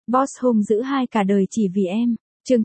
Boss hung dữ hai cả đời chỉ vì em. Chương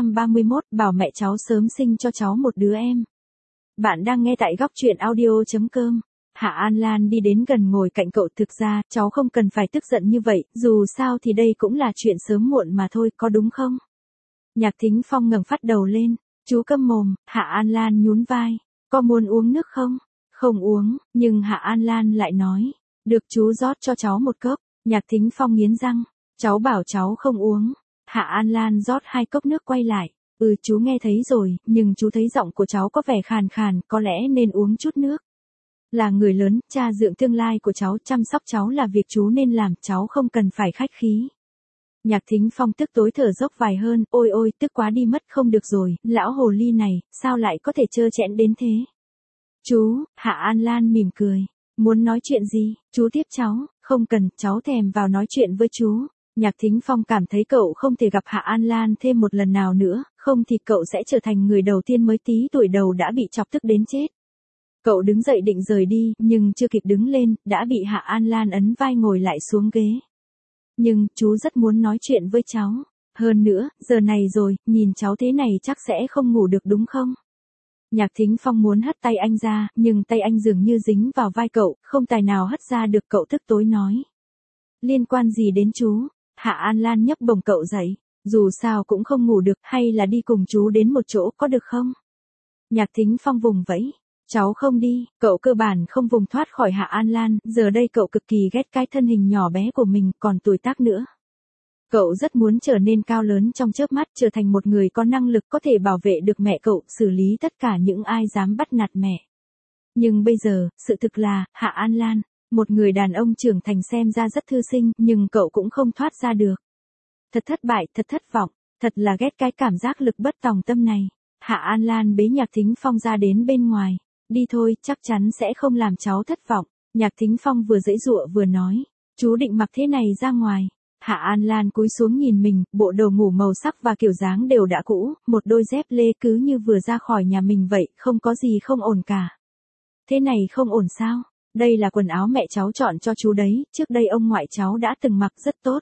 931 bảo mẹ cháu sớm sinh cho cháu một đứa em. Bạn đang nghe tại góc truyện audio.com. Hạ An Lan đi đến gần ngồi cạnh cậu. Thực ra, cháu không cần phải tức giận như vậy, dù sao thì đây cũng là chuyện sớm muộn mà thôi, có đúng không? Nhạc Thính Phong ngẩng phát đầu lên. Chú câm mồm. Hạ An Lan nhún vai. Có muốn uống nước không? Không uống, nhưng Hạ An Lan lại nói. Được, chú rót cho cháu một cốc. Nhạc Thính Phong nghiến răng. Cháu bảo cháu không uống. Hạ An Lan rót 2 cốc nước quay lại. Chú nghe thấy rồi, nhưng chú thấy giọng của cháu có vẻ khàn khàn, có lẽ nên uống chút nước. Là người lớn, cha dượng tương lai của cháu, chăm sóc cháu là việc chú nên làm, cháu không cần phải khách khí. Nhạc Thính Phong tức tối thở dốc vài hơn, ôi ôi, tức quá đi mất. Không được rồi, lão hồ ly này, sao lại có thể trơ trẽn đến thế? Chú, Hạ An Lan mỉm cười. Muốn nói chuyện gì? Chú tiếp cháu. Không cần, cháu thèm vào nói chuyện với chú. Nhạc Thính Phong cảm thấy cậu không thể gặp Hạ An Lan thêm một lần nào nữa, không thì cậu sẽ trở thành người đầu tiên mới tí tuổi đầu đã bị chọc tức đến chết. Cậu đứng dậy định rời đi, nhưng chưa kịp đứng lên, đã bị Hạ An Lan ấn vai ngồi lại xuống ghế. Nhưng, chú rất muốn nói chuyện với cháu. Hơn nữa, giờ này rồi, nhìn cháu thế này chắc sẽ không ngủ được đúng không? Nhạc Thính Phong muốn hất tay anh ra, nhưng tay anh dường như dính vào vai cậu, không tài nào hất ra được. Cậu tức tối nói. Liên quan gì đến chú? Hạ An Lan nhấc bổng cậu dậy. Dù sao cũng không ngủ được, hay là đi cùng chú đến một chỗ có được không? Nhạc Thính Phong vùng vẫy. Cháu không đi. Cậu cơ bản không vùng thoát khỏi Hạ An Lan, giờ đây cậu cực kỳ ghét cái thân hình nhỏ bé của mình, còn tuổi tác nữa. Cậu rất muốn trở nên cao lớn trong chớp mắt, trở thành một người có năng lực có thể bảo vệ được mẹ cậu, xử lý tất cả những ai dám bắt nạt mẹ. Nhưng bây giờ, sự thực là, Hạ An Lan, một người đàn ông trưởng thành xem ra rất thư sinh, nhưng cậu cũng không thoát ra được. Thật thất bại, thật thất vọng, thật là ghét cái cảm giác lực bất tòng tâm này. Hạ An Lan bế Nhạc Thính Phong ra đến bên ngoài. Đi thôi, chắc chắn sẽ không làm cháu thất vọng. Nhạc Thính Phong vừa giãy giụa vừa nói. Chú định mặc thế này ra ngoài. Hạ An Lan cúi xuống nhìn mình, bộ đồ ngủ màu sắc và kiểu dáng đều đã cũ, một đôi dép lê cứ như vừa ra khỏi nhà mình vậy, không có gì không ổn cả. Thế này không ổn sao? Đây là quần áo mẹ cháu chọn cho chú đấy, trước đây ông ngoại cháu đã từng mặc rất tốt.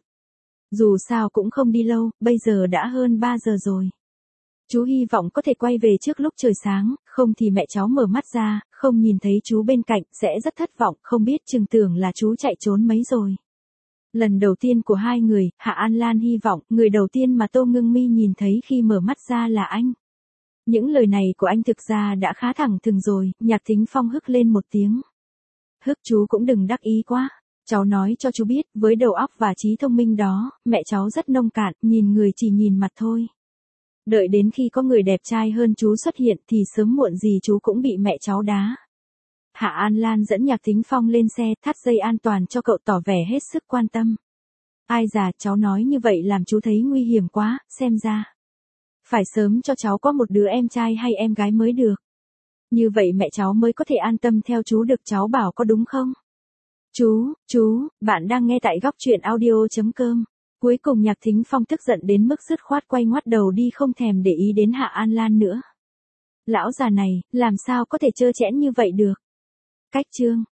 Dù sao cũng không đi lâu, bây giờ đã hơn 3 giờ rồi. Chú hy vọng có thể quay về trước lúc trời sáng, không thì mẹ cháu mở mắt ra, không nhìn thấy chú bên cạnh, sẽ rất thất vọng, không biết chừng tưởng là chú chạy trốn mấy rồi. Lần đầu tiên của hai người, Hạ An Lan hy vọng, người đầu tiên mà Tô Ngưng Mi nhìn thấy khi mở mắt ra là anh. Những lời này của anh thực ra đã khá thẳng thừng rồi. Nhạc Thính Phong hức lên một tiếng. Hức, chú cũng đừng đắc ý quá. Cháu nói cho chú biết, với đầu óc và trí thông minh đó, mẹ cháu rất nông cạn, nhìn người chỉ nhìn mặt thôi. Đợi đến khi có người đẹp trai hơn chú xuất hiện thì sớm muộn gì chú cũng bị mẹ cháu đá. Hạ An Lan dẫn Nhạc Thính Phong lên xe, thắt dây an toàn cho cậu, tỏ vẻ hết sức quan tâm. Ai già, cháu nói như vậy làm chú thấy nguy hiểm quá, xem ra. Phải sớm cho cháu có một đứa em trai hay em gái mới được. Như vậy mẹ cháu mới có thể an tâm theo chú được, cháu bảo có đúng không? Chú, bạn đang nghe tại góc truyện audio.com. Cuối cùng Nhạc Thính Phong tức giận đến mức dứt khoát quay ngoắt đầu đi, không thèm để ý đến Hạ An Lan nữa. Lão già này, làm sao có thể trơ trẽn như vậy được? Cách chương